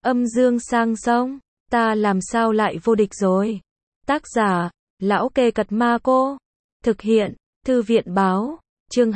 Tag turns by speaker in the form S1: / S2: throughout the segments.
S1: Âm dương sang sông, ta làm sao lại vô địch rồi. Tác giả, Lão Kê Cật Ma Cô. Thực hiện, Thư viện Báo. Chương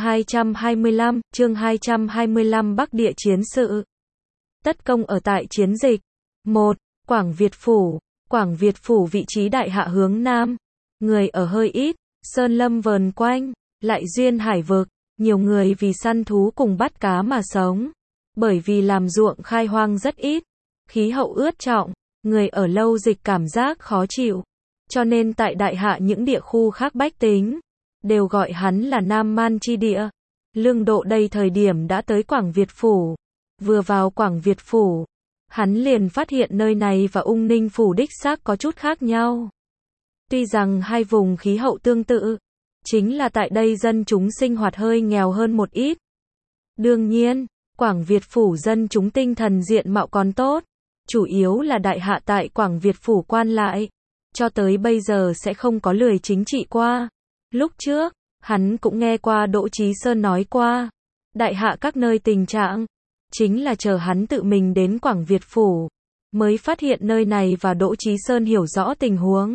S1: 225 Bắc Địa chiến sự. Tất công ở tại chiến dịch. 1. Quảng Việt Phủ. Quảng Việt Phủ vị trí đại hạ hướng Nam. Người ở hơi ít, sơn lâm vờn quanh, lại duyên hải vực, nhiều người vì săn thú cùng bắt cá mà sống. Bởi vì làm ruộng khai hoang rất ít, khí hậu ướt trọng, người ở lâu dịch cảm giác khó chịu. Cho nên tại đại hạ những địa khu khác bách tính, đều gọi hắn là Nam Man chi địa. Lương Độ đây thời điểm đã tới Quảng Việt Phủ. Vừa vào Quảng Việt Phủ, hắn liền phát hiện nơi này và Ung Ninh Phủ đích xác có chút khác nhau. Tuy rằng hai vùng khí hậu tương tự, chính là tại đây dân chúng sinh hoạt hơi nghèo hơn một ít. Đương nhiên, Quảng Việt Phủ dân chúng tinh thần diện mạo còn tốt, chủ yếu là đại hạ tại Quảng Việt Phủ quan lại, cho tới bây giờ sẽ không có lười chính trị qua. Lúc trước, hắn cũng nghe qua Đỗ Chí Sơn nói qua, đại hạ các nơi tình trạng, chính là chờ hắn tự mình đến Quảng Việt Phủ, mới phát hiện nơi này và Đỗ Chí Sơn hiểu rõ tình huống.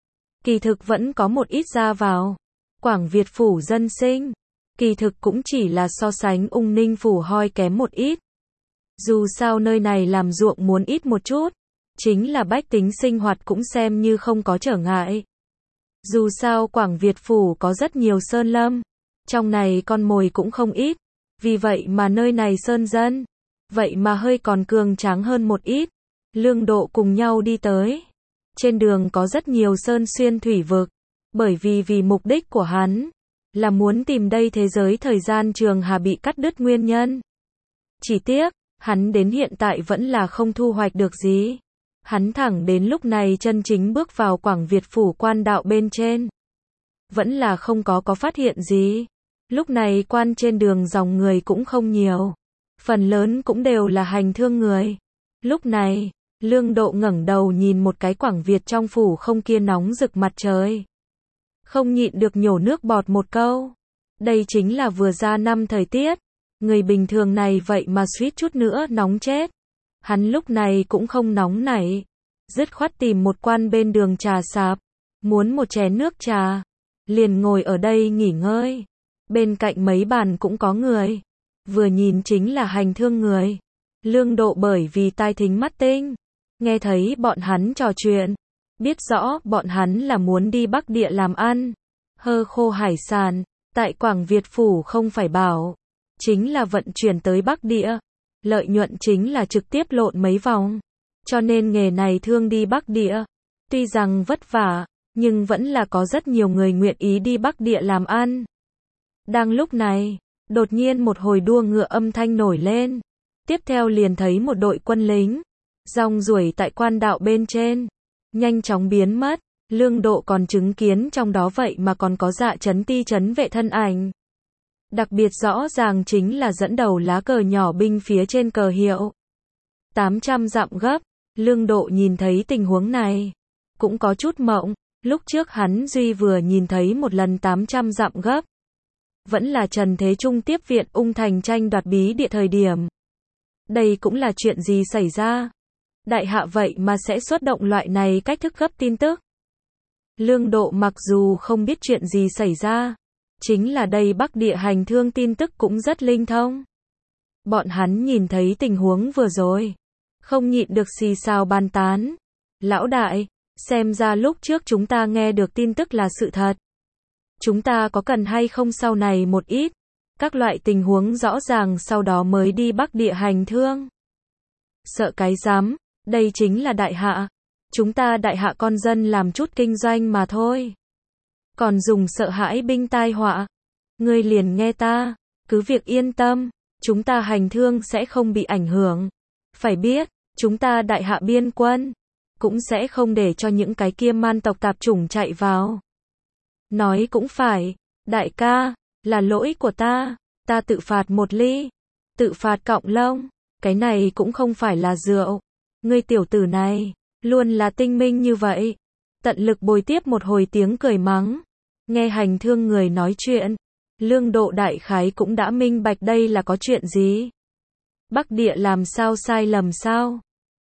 S1: Kỳ thực vẫn có một ít ra vào. Quảng Việt Phủ dân sinh, kỳ thực cũng chỉ là so sánh Ung Ninh Phủ hoi kém một ít. Dù sao nơi này làm ruộng muốn ít một chút, chính là bách tính sinh hoạt cũng xem như không có trở ngại. Dù sao Quảng Việt Phủ có rất nhiều sơn lâm, trong này con mồi cũng không ít, vì vậy mà nơi này sơn dân, vậy mà hơi còn cường tráng hơn một ít. Lương Độ cùng nhau đi tới. Trên đường có rất nhiều sơn xuyên thủy vực, bởi vì mục đích của hắn là muốn tìm đây thế giới thời gian trường hà bị cắt đứt nguyên nhân. Chỉ tiếc, hắn đến hiện tại vẫn là không thu hoạch được gì. Hắn thẳng đến lúc này chân chính bước vào Quảng Việt Phủ quan đạo bên trên, vẫn là không có phát hiện gì. Lúc này quan trên đường dòng người cũng không nhiều, phần lớn cũng đều là hành thương người. Lúc này, Lương Độ ngẩng đầu nhìn một cái Quảng Việt trong phủ không kia nóng rực mặt trời, không nhịn được nhổ nước bọt một câu. Đây chính là vừa ra năm thời tiết, người bình thường này vậy mà suýt chút nữa nóng chết. Hắn lúc này cũng không nóng nảy, dứt khoát tìm một quan bên đường trà sạp, muốn một chén nước trà, liền ngồi ở đây nghỉ ngơi. Bên cạnh mấy bàn cũng có người, vừa nhìn chính là hành thương người. Lương Độ bởi vì tai thính mắt tinh, nghe thấy bọn hắn trò chuyện, biết rõ bọn hắn là muốn đi Bắc Địa làm ăn, hơ khô hải sản, tại Quảng Việt Phủ không phải bảo, chính là vận chuyển tới Bắc Địa, lợi nhuận chính là trực tiếp lộn mấy vòng, cho nên nghề này thương đi Bắc Địa, tuy rằng vất vả, nhưng vẫn là có rất nhiều người nguyện ý đi Bắc Địa làm ăn. Đang lúc này, đột nhiên một hồi đua ngựa âm thanh nổi lên, tiếp theo liền thấy một đội quân lính rong ruổi tại quan đạo bên trên, nhanh chóng biến mất. Lương Độ còn chứng kiến trong đó vậy mà còn có Dạ Chấn Ti trấn vệ thân ảnh. Đặc biệt rõ ràng chính là dẫn đầu lá cờ nhỏ binh phía trên cờ hiệu 800 dặm gấp. Lương Độ nhìn thấy tình huống này, cũng có chút mộng. Lúc trước hắn duy vừa nhìn thấy một lần 800 dặm gấp, vẫn là Trần Thế Trung tiếp viện Ung Thành tranh đoạt bí địa thời điểm. Đây cũng là chuyện gì xảy ra? Đại hạ vậy mà sẽ xuất động loại này cách thức gấp tin tức. Lương Độ mặc dù không biết chuyện gì xảy ra, chính là đây Bắc Địa hành thương tin tức cũng rất linh thông. Bọn hắn nhìn thấy tình huống vừa rồi, không nhịn được xì xào bàn tán. Lão đại, xem ra lúc trước chúng ta nghe được tin tức là sự thật. Chúng ta có cần hay không sau này một ít, các loại tình huống rõ ràng sau đó mới đi Bắc Địa hành thương? Sợ cái rắm, đây chính là đại hạ. Chúng ta đại hạ con dân làm chút kinh doanh mà thôi. Còn dùng sợ hãi binh tai họa. Ngươi liền nghe ta, cứ việc yên tâm, chúng ta hành thương sẽ không bị ảnh hưởng. Phải biết, chúng ta đại hạ biên quân, cũng sẽ không để cho những cái kia man tộc tạp chủng chạy vào. Nói cũng phải, đại ca, là lỗi của ta tự phạt một ly, tự phạt cọng lông, cái này cũng không phải là rượu. Ngươi tiểu tử này, luôn là tinh minh như vậy. Tận lực bồi tiếp một hồi tiếng cười mắng. Nghe hành thương người nói chuyện, Lương Độ đại khái cũng đã minh bạch đây là có chuyện gì. Bắc Địa làm sao sai lầm sao?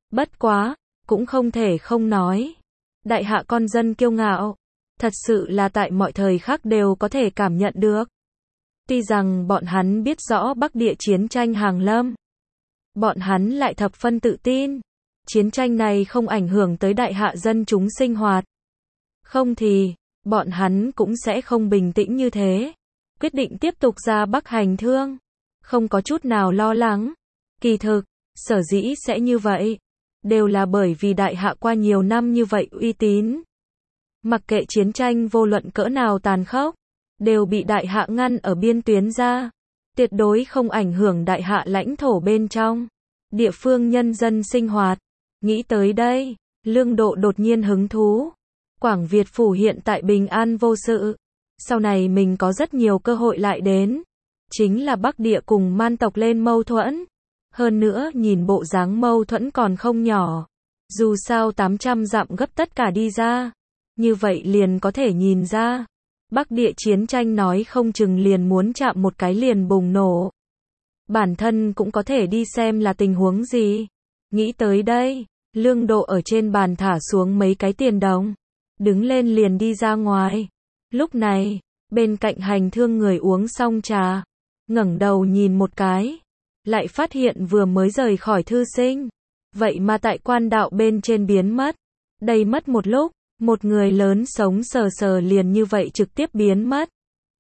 S1: Bất quá, cũng không thể không nói. Đại hạ con dân kiêu ngạo, thật sự là tại mọi thời khắc đều có thể cảm nhận được. Tuy rằng bọn hắn biết rõ Bắc Địa chiến tranh hàng lâm, bọn hắn lại thập phân tự tin. Chiến tranh này không ảnh hưởng tới đại hạ dân chúng sinh hoạt. Không thì, bọn hắn cũng sẽ không bình tĩnh như thế. Quyết định tiếp tục ra Bắc hành thương. Không có chút nào lo lắng. Kỳ thực, sở dĩ sẽ như vậy, đều là bởi vì đại hạ qua nhiều năm như vậy uy tín. Mặc kệ chiến tranh vô luận cỡ nào tàn khốc, đều bị đại hạ ngăn ở biên tuyến ra. Tuyệt đối không ảnh hưởng đại hạ lãnh thổ bên trong. Địa phương nhân dân sinh hoạt. Nghĩ tới đây, Lương Độ đột nhiên hứng thú. Quảng Việt phủ hiện tại bình an vô sự. Sau này mình có rất nhiều cơ hội lại đến. Chính là Bắc Địa cùng Man tộc lên mâu thuẫn. Hơn nữa nhìn bộ dáng mâu thuẫn còn không nhỏ. Dù sao 800 dặm gấp tất cả đi ra. Như vậy liền có thể nhìn ra. Bắc Địa chiến tranh nói không chừng liền muốn chạm một cái liền bùng nổ. Bản thân cũng có thể đi xem là tình huống gì. Nghĩ tới đây, Lương Độ ở trên bàn thả xuống mấy cái tiền đồng. Đứng lên liền đi ra ngoài. Lúc này, bên cạnh hành thương người uống xong trà. Ngẩng đầu nhìn một cái. Lại phát hiện vừa mới rời khỏi thư sinh. Vậy mà tại quan đạo bên trên biến mất. Đây mất một lúc, một người lớn sống sờ sờ liền như vậy trực tiếp biến mất.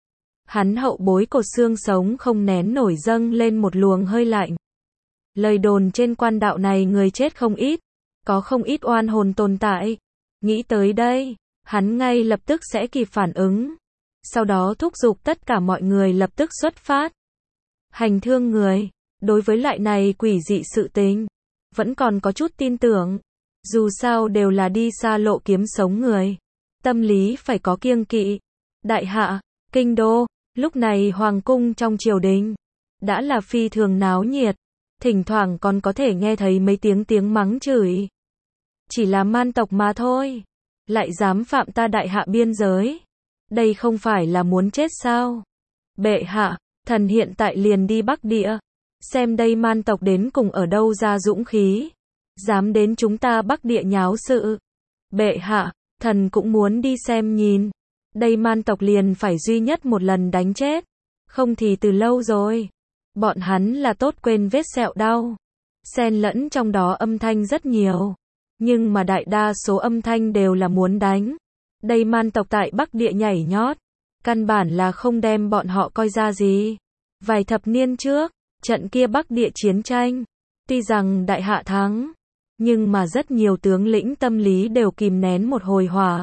S1: Hắn hậu bối cột xương sống không nén nổi dâng lên một luồng hơi lạnh. Lời đồn trên quan đạo này người chết không ít, có không ít oan hồn tồn tại. Nghĩ tới đây, hắn ngay lập tức sẽ kịp phản ứng. Sau đó thúc giục tất cả mọi người lập tức xuất phát. Hành thương người, đối với loại này quỷ dị sự tình, vẫn còn có chút tin tưởng. Dù sao đều là đi xa lộ kiếm sống người. Tâm lý phải có kiêng kỵ. Đại hạ, kinh đô, lúc này hoàng cung trong triều đình đã là phi thường náo nhiệt. Thỉnh thoảng còn có thể nghe thấy mấy tiếng mắng chửi. Chỉ là Man tộc mà thôi. Lại dám phạm ta đại hạ biên giới. Đây không phải là muốn chết sao? Bệ hạ, thần hiện tại liền đi Bắc Địa. Xem đây Man tộc đến cùng ở đâu ra dũng khí. Dám đến chúng ta Bắc Địa nháo sự. Bệ hạ, thần cũng muốn đi xem nhìn. Đây Man tộc liền phải duy nhất một lần đánh chết. Không thì từ lâu rồi. Bọn hắn là tốt quên vết sẹo đau. Xen lẫn trong đó âm thanh rất nhiều. Nhưng mà đại đa số âm thanh đều là muốn đánh. Đây Man tộc tại Bắc Địa nhảy nhót. Căn bản là không đem bọn họ coi ra gì. Vài thập niên trước, trận kia Bắc Địa chiến tranh. Tuy rằng đại hạ thắng. Nhưng mà rất nhiều tướng lĩnh tâm lý đều kìm nén một hồi hỏa.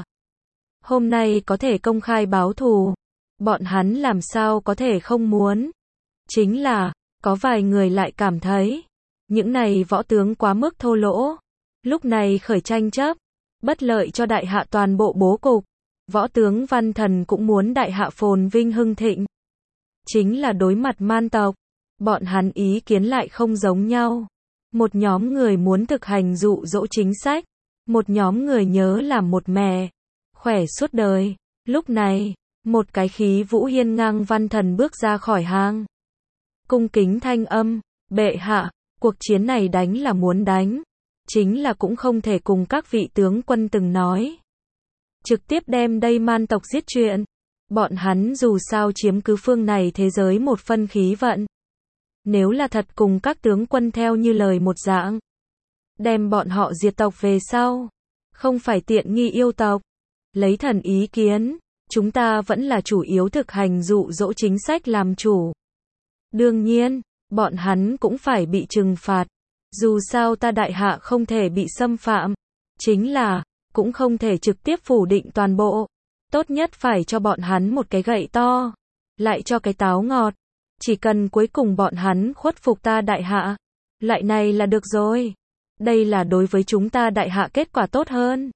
S1: Hôm nay có thể công khai báo thù. Bọn hắn làm sao có thể không muốn. Chính là, có vài người lại cảm thấy, những này võ tướng quá mức thô lỗ. Lúc này khởi tranh chấp, bất lợi cho đại hạ toàn bộ bố cục. Võ tướng văn thần cũng muốn đại hạ phồn vinh hưng thịnh. Chính là đối mặt Man tộc, bọn hắn ý kiến lại không giống nhau. Một nhóm người muốn thực hành dụ dỗ chính sách, một nhóm người nhớ làm một mẹ, khỏe suốt đời. Lúc này, một cái khí vũ hiên ngang văn thần bước ra khỏi hang. Cung kính thanh âm, bệ hạ, cuộc chiến này đánh là muốn đánh. Chính là cũng không thể cùng các vị tướng quân từng nói. Trực tiếp đem đây Man tộc giết chuyện. Bọn hắn dù sao chiếm cứ phương này thế giới một phân khí vận. Nếu là thật cùng các tướng quân theo như lời một dạng. Đem bọn họ diệt tộc về sau. Không phải tiện nghi yêu tộc. Lấy thần ý kiến. Chúng ta vẫn là chủ yếu thực hành dụ dỗ chính sách làm chủ. Đương nhiên, bọn hắn cũng phải bị trừng phạt. Dù sao ta đại hạ không thể bị xâm phạm. Chính là, cũng không thể trực tiếp phủ định toàn bộ. Tốt nhất phải cho bọn hắn một cái gậy to. Lại cho cái táo ngọt. Chỉ cần cuối cùng bọn hắn khuất phục ta đại hạ. Loại này là được rồi. Đây là đối với chúng ta đại hạ kết quả tốt hơn.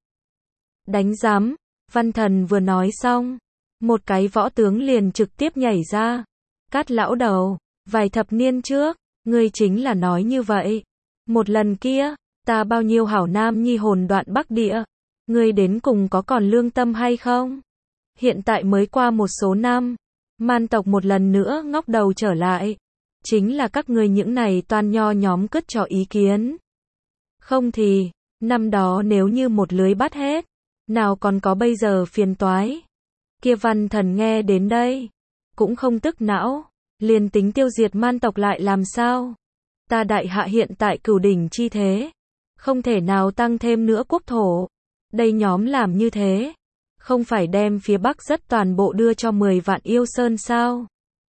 S1: Đánh giám, văn thần vừa nói xong. Một cái võ tướng liền trực tiếp nhảy ra. Cát lão đầu, vài thập niên trước, ngươi chính là nói như vậy. Một lần kia, ta bao nhiêu hảo nam nhi hồn đoạn Bắc Địa. Ngươi đến cùng có còn lương tâm hay không? Hiện tại mới qua một số năm. Man tộc một lần nữa ngóc đầu trở lại. Chính là các ngươi những này toan nho nhóm cứt cho ý kiến. Không thì, năm đó nếu như một lưới bắt hết, nào còn có bây giờ phiền toái. Kia văn thần nghe đến đây, cũng không tức não, liền tính tiêu diệt man tộc lại làm sao? Ta đại hạ hiện tại cửu đỉnh chi thế, không thể nào tăng thêm nữa quốc thổ. Đây nhóm làm như thế, không phải đem phía Bắc rất toàn bộ đưa cho 10 vạn yêu sơn sao?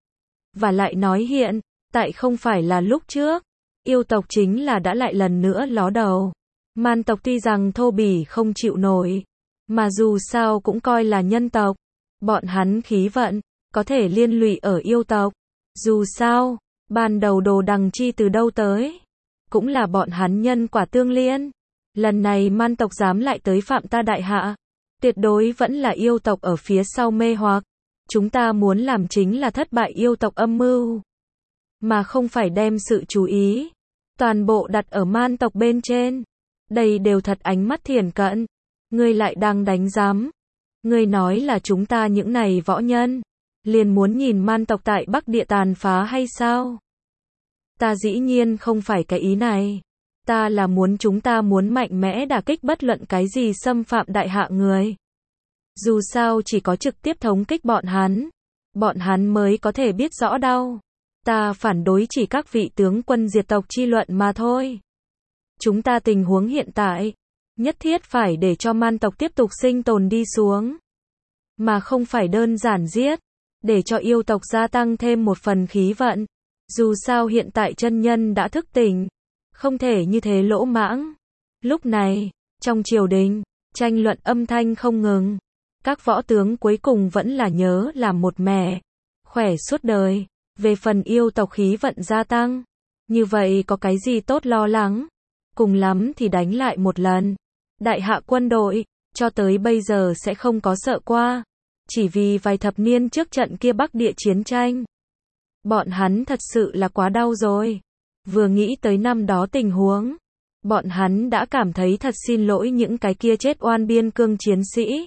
S1: Và lại nói hiện, tại không phải là lúc trước, yêu tộc chính là đã lại lần nữa ló đầu. Man tộc tuy rằng thô bỉ không chịu nổi, mà dù sao cũng coi là nhân tộc. Bọn hắn khí vận, có thể liên lụy ở yêu tộc. Dù sao, ban đầu đồ đằng chi từ đâu tới, cũng là bọn hắn nhân quả tương liên. Lần này man tộc dám lại tới phạm ta đại hạ, tuyệt đối vẫn là yêu tộc ở phía sau mê hoặc. Chúng ta muốn làm chính là thất bại yêu tộc âm mưu, mà không phải đem sự chú ý toàn bộ đặt ở man tộc bên trên. Đây đều thật ánh mắt thiển cận. Ngươi lại đang đánh giám. Ngươi nói là chúng ta những này võ nhân, liền muốn nhìn man tộc tại Bắc Địa tàn phá hay sao? Ta dĩ nhiên không phải cái ý này. Ta là muốn chúng ta muốn mạnh mẽ đả kích bất luận cái gì xâm phạm đại hạ người. Dù sao chỉ có trực tiếp thống kích bọn hắn mới có thể biết rõ đau. Ta phản đối chỉ các vị tướng quân diệt tộc chi luận mà thôi. Chúng ta tình huống hiện tại, nhất thiết phải để cho man tộc tiếp tục sinh tồn đi xuống, mà không phải đơn giản giết, để cho yêu tộc gia tăng thêm một phần khí vận. Dù sao hiện tại chân nhân đã thức tỉnh, không thể như thế lỗ mãng. Lúc này, trong triều đình, tranh luận âm thanh không ngừng. Các võ tướng cuối cùng vẫn là nhớ làm một mẻ, khỏe suốt đời. Về phần yêu tộc khí vận gia tăng, như vậy có cái gì tốt lo lắng? Cùng lắm thì đánh lại một lần. Đại hạ quân đội, cho tới bây giờ sẽ không có sợ qua. Chỉ vì vài thập niên trước trận kia Bắc Địa chiến tranh. Bọn hắn thật sự là quá đau rồi. Vừa nghĩ tới năm đó tình huống, bọn hắn đã cảm thấy thật xin lỗi những cái kia chết oan biên cương chiến sĩ.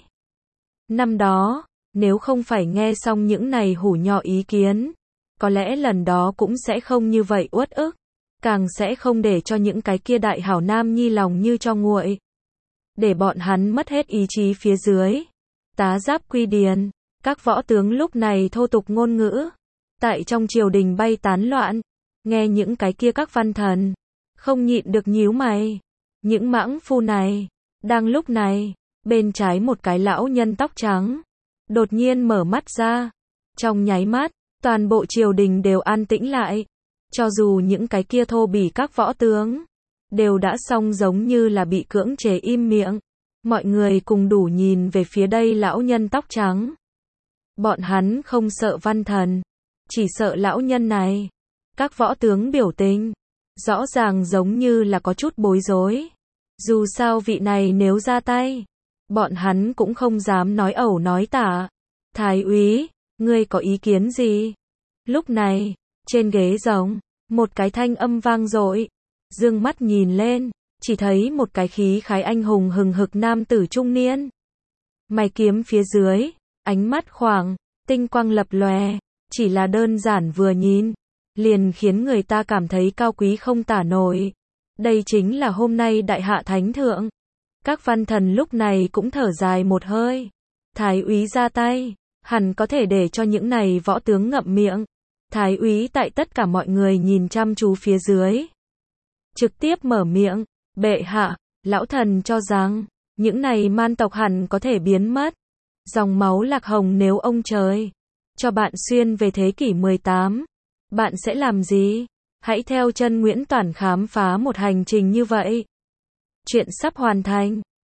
S1: Năm đó, nếu không phải nghe xong những này hủ nhọ ý kiến, có lẽ lần đó cũng sẽ không như vậy uất ức, càng sẽ không để cho những cái kia đại hảo nam nhi lòng như cho nguội. Để bọn hắn mất hết ý chí phía dưới. Tá giáp quy điền, các võ tướng lúc này thô tục ngôn ngữ, tại trong triều đình bay tán loạn, nghe những cái kia các văn thần, không nhịn được nhíu mày. Những mãng phu này, đang lúc này, bên trái một cái lão nhân tóc trắng, đột nhiên mở mắt ra. Trong nháy mắt, toàn bộ triều đình đều an tĩnh lại. Cho dù những cái kia thô bỉ các võ tướng, đều đã xong giống như là bị cưỡng chế im miệng. Mọi người cùng đủ nhìn về phía đây lão nhân tóc trắng. Bọn hắn không sợ văn thần, chỉ sợ lão nhân này. Các võ tướng biểu tình, rõ ràng giống như là có chút bối rối. Dù sao vị này nếu ra tay, bọn hắn cũng không dám nói ẩu nói tả. Thái úy, ngươi có ý kiến gì? Lúc này, trên ghế rồng, một cái thanh âm vang dội. Dương mắt nhìn lên, chỉ thấy một cái khí khái anh hùng hừng hực nam tử trung niên. Mày kiếm phía dưới, ánh mắt khoảng, tinh quang lập lòe, chỉ là đơn giản vừa nhìn, liền khiến người ta cảm thấy cao quý không tả nổi. Đây chính là hôm nay đại hạ thánh thượng. Các văn thần lúc này cũng thở dài một hơi. Thái úy ra tay, hẳn có thể để cho những này võ tướng ngậm miệng. Thái úy tại tất cả mọi người nhìn chăm chú phía dưới, trực tiếp mở miệng. Bệ hạ, lão thần cho rằng, những này man tộc hẳn có thể biến mất. Dòng máu lạc hồng nếu ông trời cho bạn xuyên về thế kỷ 18, bạn sẽ làm gì? Hãy theo chân Nguyễn Toản khám phá một hành trình như vậy. Chuyện sắp hoàn thành.